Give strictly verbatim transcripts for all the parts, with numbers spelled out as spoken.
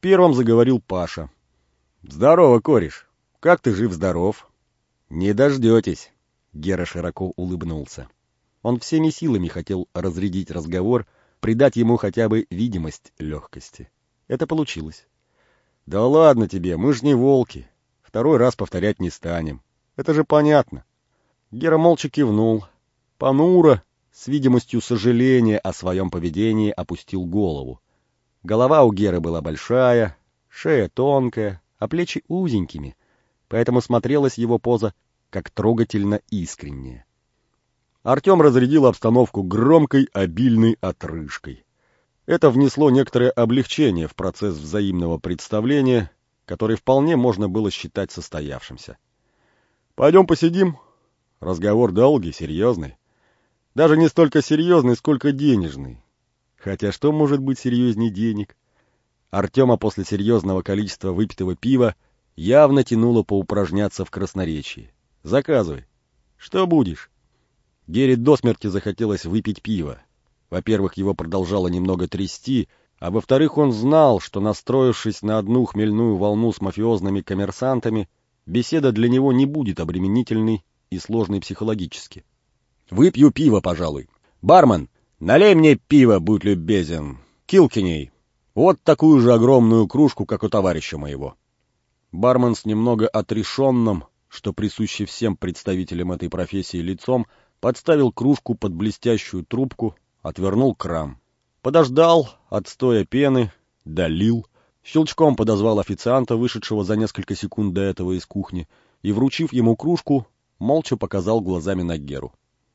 Первым заговорил Паша. «Здорово, кореш. Как ты жив-здоров?» «Не дождетесь», — Гера широко улыбнулся. Он всеми силами хотел разрядить разговор, придать ему хотя бы видимость легкости. Это получилось. «Да ладно тебе, мы ж не волки. Второй раз повторять не станем. Это же понятно». Гера молча кивнул. Понуро, с видимостью сожаления о своем поведении, опустил голову. Голова у Геры была большая, шея тонкая, а плечи узенькими, поэтому смотрелась его поза как трогательно искренняя. Артем разрядил обстановку громкой, обильной отрыжкой. Это внесло некоторое облегчение в процесс взаимного представления, который вполне можно было считать состоявшимся. «Пойдем посидим?» Разговор долгий, серьезный. Даже не столько серьезный, сколько денежный. Хотя что может быть серьезней денег? Артема после серьезного количества выпитого пива явно тянуло поупражняться в красноречии. «Заказывай». «Что будешь?» Гере до смерти захотелось выпить пиво. Во-первых, его продолжало немного трясти, а во-вторых, он знал, что, настроившись на одну хмельную волну с мафиозными коммерсантами, беседа для него не будет обременительной и сложной психологически. «Выпью пиво, пожалуй. Бармен, налей мне пиво, будь любезен. Килкиней. Вот такую же огромную кружку, как у товарища моего». Бармен с немного отрешенным, что присуще всем представителям этой профессии, лицом, подставил кружку под блестящую трубку, отвернул кран. Подождал, отстоя пены, долил, щелчком подозвал официанта, вышедшего за несколько секунд до этого из кухни, и, вручив ему кружку, молча показал глазами на Геру.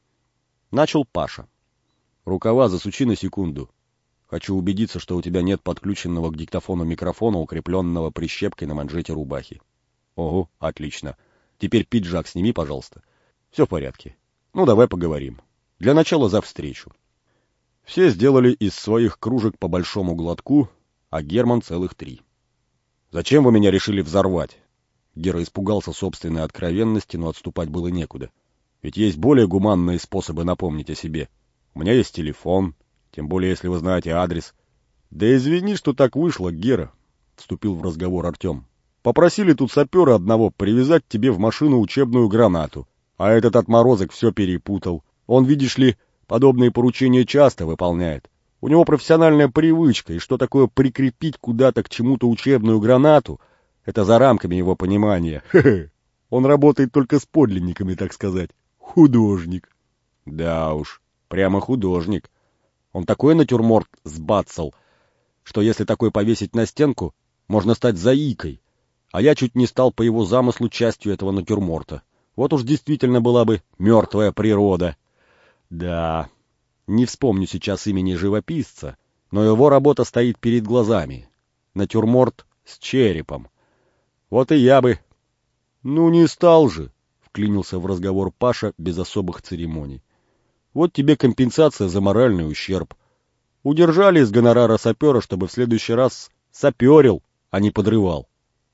Начал Паша. «Рукава засучи на секунду. Хочу убедиться, что у тебя нет подключенного к диктофону микрофона, укрепленного прищепкой на манжете рубахи». «Ого, отлично. Теперь пиджак сними, пожалуйста». «Все в порядке. Ну, давай поговорим. Для начала за встречу». Все сделали из своих кружек по большому глотку, а Герман целых три. «Зачем вы меня решили взорвать?» Гера испугался собственной откровенности, но отступать было некуда. «Ведь есть более гуманные способы напомнить о себе. У меня есть телефон, тем более, если вы знаете адрес». «Да извини, что так вышло, Гера», — вступил в разговор Артем. «Попросили тут сапера одного привязать тебе в машину учебную гранату, а этот отморозок все перепутал. Он, видишь ли, подобные поручения часто выполняет. У него профессиональная привычка, и что такое прикрепить куда-то к чему-то учебную гранату, это за рамками его понимания. Хе-хе. Он работает только с подлинниками, так сказать. Художник». «Да уж, прямо художник. Он такой натюрморт сбацал, что если такой повесить на стенку, можно стать заикой. А я чуть не стал по его замыслу частью этого натюрморта. Вот уж действительно была бы мертвая природа». «Да, не вспомню сейчас имени живописца, но его работа стоит перед глазами. Натюрморт с черепом. Вот и я бы...» «Ну не стал же», — вклинился в разговор Паша без особых церемоний. «Вот тебе компенсация за моральный ущерб. Удержали из гонорара сапера, чтобы в следующий раз саперил, а не подрывал».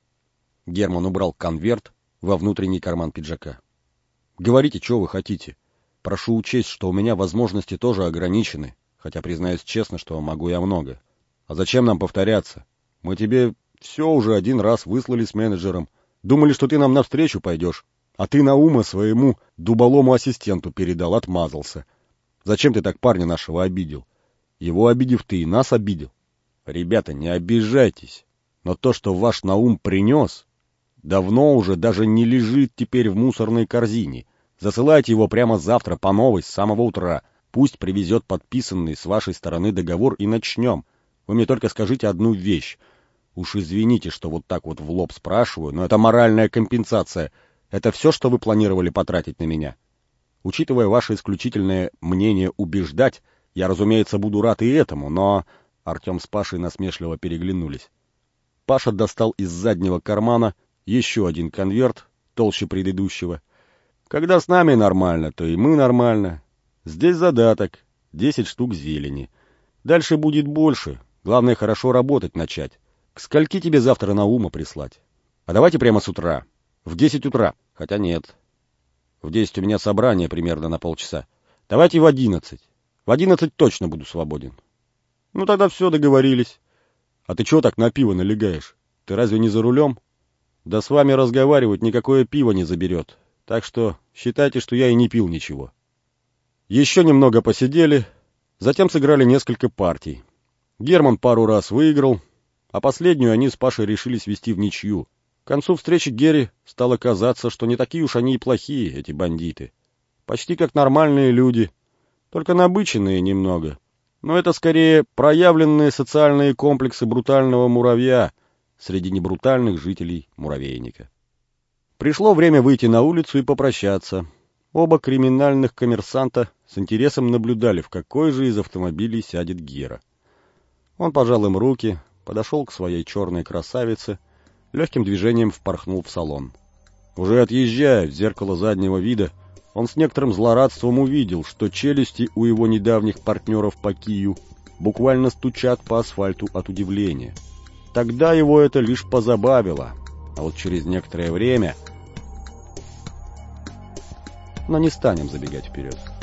Герман убрал конверт во внутренний карман пиджака. «Говорите, что вы хотите. Прошу учесть, что у меня возможности тоже ограничены, хотя признаюсь честно, что могу я много. А зачем нам повторяться? Мы тебе все уже один раз выслали с менеджером. Думали, что ты нам навстречу пойдешь, а ты Наума своему дуболому ассистенту передал, отмазался. Зачем ты так парня нашего обидел? Его обидев, ты и нас обидел. Ребята, не обижайтесь, но то, что ваш Наум принес, давно уже даже не лежит теперь в мусорной корзине. Засылайте его прямо завтра по новой с самого утра. Пусть привезет подписанный с вашей стороны договор и начнем. Вы мне только скажите одну вещь. Уж извините, что вот так вот в лоб спрашиваю, но это моральная компенсация. Это все, что вы планировали потратить на меня? Учитывая ваше исключительное мнение убеждать, я, разумеется, буду рад и этому, но...» Артем с Пашей насмешливо переглянулись. Паша достал из заднего кармана еще один конверт, толще предыдущего. «Когда с нами нормально, то и мы нормально. Здесь задаток, десять штук зелени. Дальше будет больше, главное хорошо работать начать. К скольки тебе завтра Наума прислать? А давайте прямо с утра, в десять утра, хотя нет. В десять у меня собрание примерно на полчаса. Давайте в одиннадцать. В одиннадцать точно буду свободен». «Ну тогда все, договорились. «А ты чего так на пиво налегаешь? Ты разве не за рулем? Да с вами разговаривать никакое пиво не заберет. Так что считайте, что я и не пил ничего». Еще немного посидели, затем сыграли несколько партий. Герман пару раз выиграл, а последнюю они с Пашей решили свести в ничью. К концу встречи Гере стало казаться, что не такие уж они и плохие, эти бандиты. Почти как нормальные люди, только набыченные немного. Но это скорее проявленные социальные комплексы брутального муравья среди небрутальных жителей муравейника. Пришло время выйти на улицу и попрощаться. Оба криминальных коммерсанта с интересом наблюдали, в какой же из автомобилей сядет Гера. Он пожал им руки, подошел к своей черной красавице, легким движением впорхнул в салон. Уже отъезжая в зеркало заднего вида, он с некоторым злорадством увидел, что челюсти у его недавних партнеров по Кию буквально стучат по асфальту от удивления. Тогда его это лишь позабавило, а вот через некоторое время... Но не станем забегать вперед.